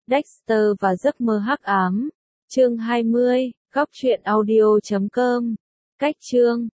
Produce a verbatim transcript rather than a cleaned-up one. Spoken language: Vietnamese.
Dexter và giấc mơ hắc ám. Chương hai mươi, góc truyện audio chấm com. Cách chương